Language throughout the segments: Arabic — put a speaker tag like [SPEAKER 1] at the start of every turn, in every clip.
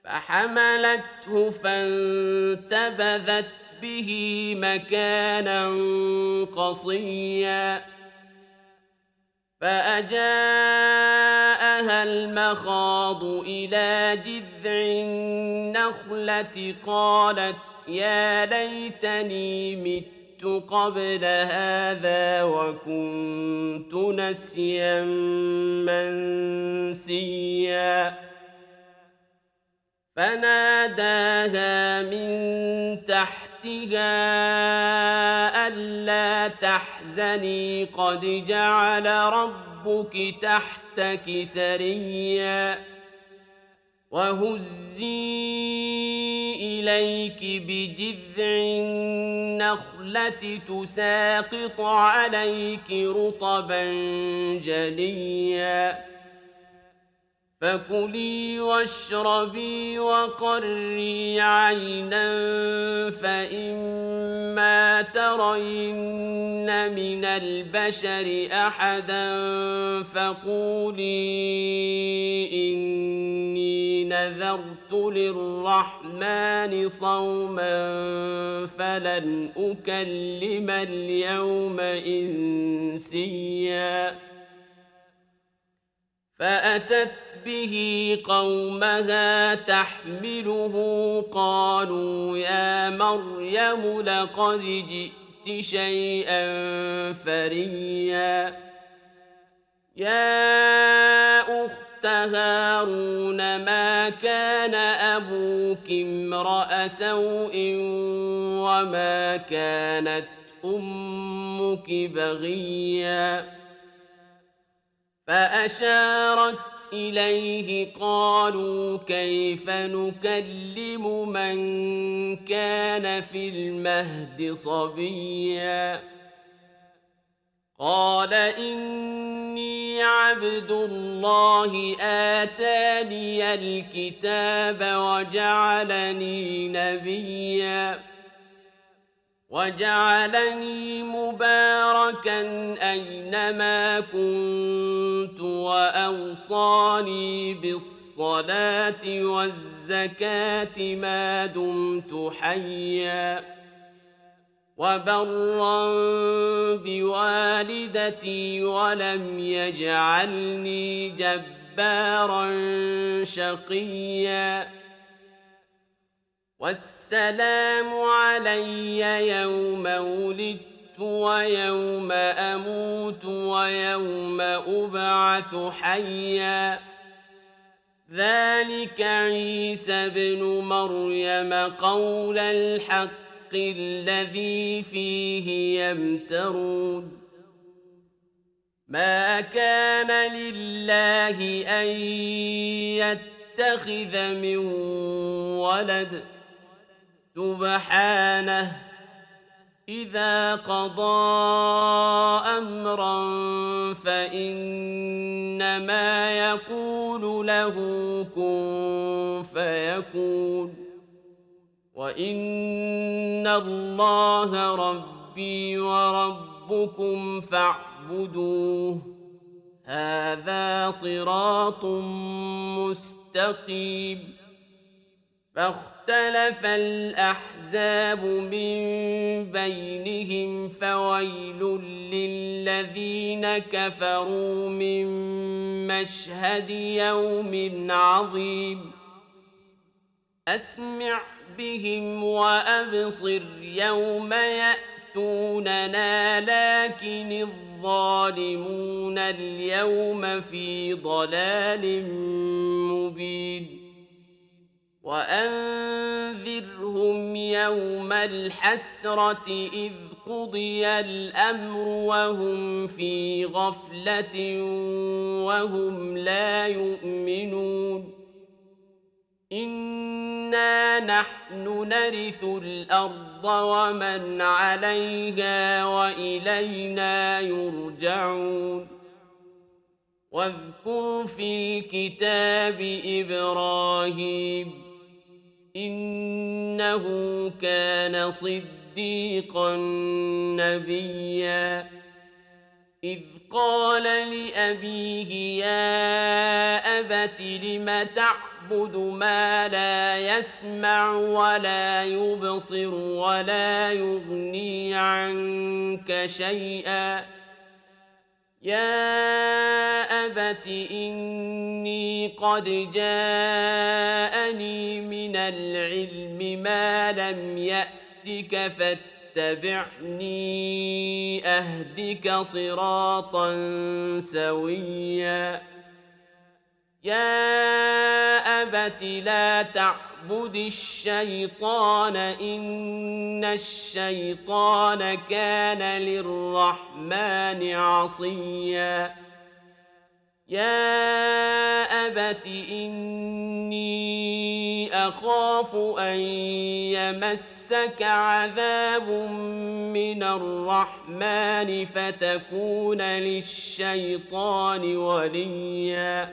[SPEAKER 1] فحملته فانتبذت به مكانا قصيا فأجاءها المخاض إلى جذع النخلة قالت يا ليتني مت قبل هذا وكنت نسيا منسيا فناداها من تحتها ألا تحزني قد جعل ربك تحتك سريا وهزي إليك بجذع النخلة تساقط عليك رطبا جنيا فكلي واشربي وقري عينا فإما ترين من البشر أحدا فقولي إني نذرت للرحمن صوما فلن أكلم اليوم إنسيا فأتت به قومها تحمله قالوا يا مريم لقد جئت شيئا فريا يا أخت هارون ما كان أبوك امرأ سوء وما كانت أمك بغيا فأشارت إليه قالوا كيف نكلم من كان في المهد صبيا قال إني عبد الله آتاني الكتاب وجعلني نبيا وجعلني مباركا أينما كنت وأوصاني بالصلاة والزكاة ما دمت حيا وبرا بوالدتي ولم يجعلني جبارا شقيا والسلام علي يوم ولدت ويوم أموت ويوم أبعث حيا ذلك عيسى بن مريم قول الحق الذي فيه يمترون ما كان لله أن يتخذ من ولد سبحانه إذا قضى أمرا فإنما يقول له كن فيكون وإن الله ربي وربكم فاعبدوه هذا صراط مستقيم فاختلف الأحزاب من بينهم فويل للذين كفروا من مشهد يوم عظيم أسمع بهم وأبصر يوم يأتوننا لكن الظالمون اليوم في ضلال مبين وأنذرهم يوم الحسرة إذ قضي الأمر وهم في غفلة وهم لا يؤمنون إنا نحن نرث الأرض ومن عليها وإلينا يرجعون واذكر في الكتاب إبراهيم إنه كان صديقا نبيا إذ قال لأبيه يا أبت لم تعبد تعبد ما لا يسمع ولا يبصر ولا يغني عنك شيئا يا أبت إني قد جاءني من العلم ما لم يأتك فاتبعني أهدك صراطا سويا يا أبت لا تعبد الشيطان إن الشيطان كان للرحمن عصيا يا أبت إني أخاف أن يمسك عذاب من الرحمن فتكون للشيطان وليا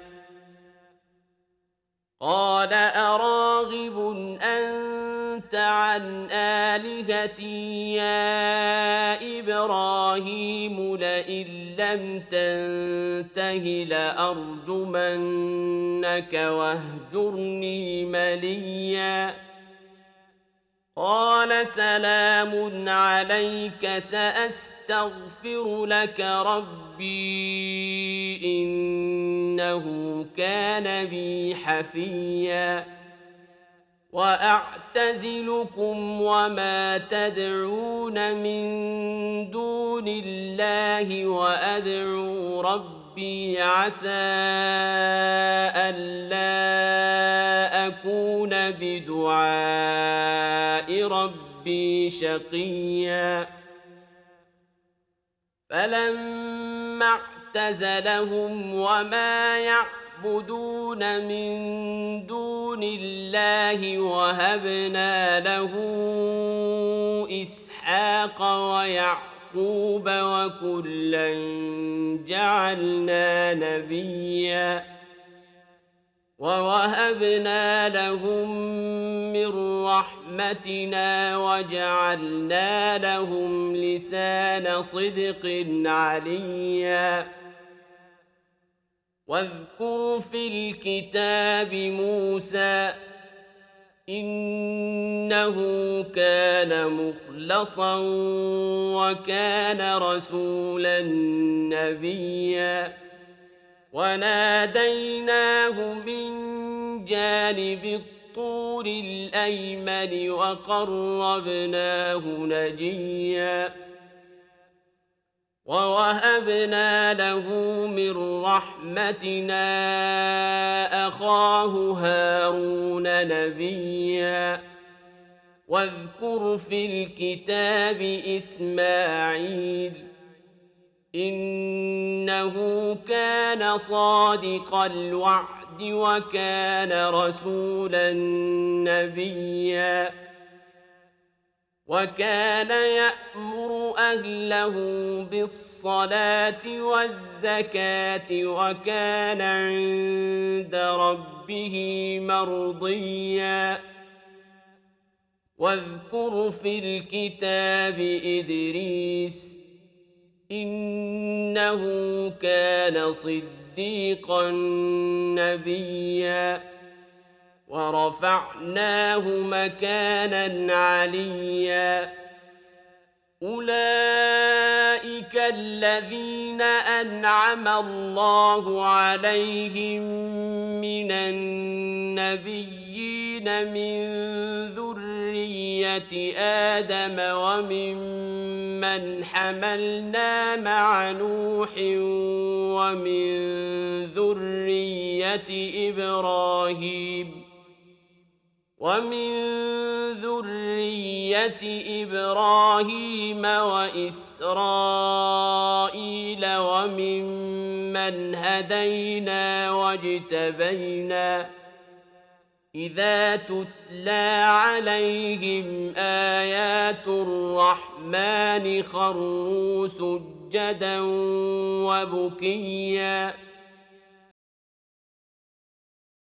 [SPEAKER 1] قال أراغب أنت عن آلهتي يا إبراهيم لئن لم تنته لأرجمنك واهجرني مليا قال سلام عليك سأستغفر لك ربي إنه كان بي حفيا وأعتزلكم وما تدعون من دون الله وأدعو ربي عسى ألا أكون بدعاء ربي شقيا فلما اعتزلهم وما يعبدون من دون الله وهبنا له إسحاق ويعقوب وكلا جعلنا نبيا ووهبنا لهم من رحمتنا وجعلنا لهم لسان صدق عليا واذكر في الكتاب موسى إنه كان مخلصا وكان رسولا نبيا وناديناه من جانب الطور الأيمن وقربناه نجيا ووهبنا له من رحمتنا أخاه هارون نبيا واذكر في الكتاب إسماعيل إنه كان صادق الوعد وكان رسولا نبيا وكان يأمر أهله بالصلاة والزكاة وكان عند ربه مرضيا واذكر في الكتاب إدريس إنه كان صديقا نبيا ورفعناه مكانا عليا أولئك الذين أنعم الله عليهم من النبيين من ذرية آدم وممن حملنا مع نوح ومن ذرية إبراهيم وإسرائيل وممن هدينا واجتبينا إذا تتلى عليهم آيات الرحمن خروا سجدا وبكيا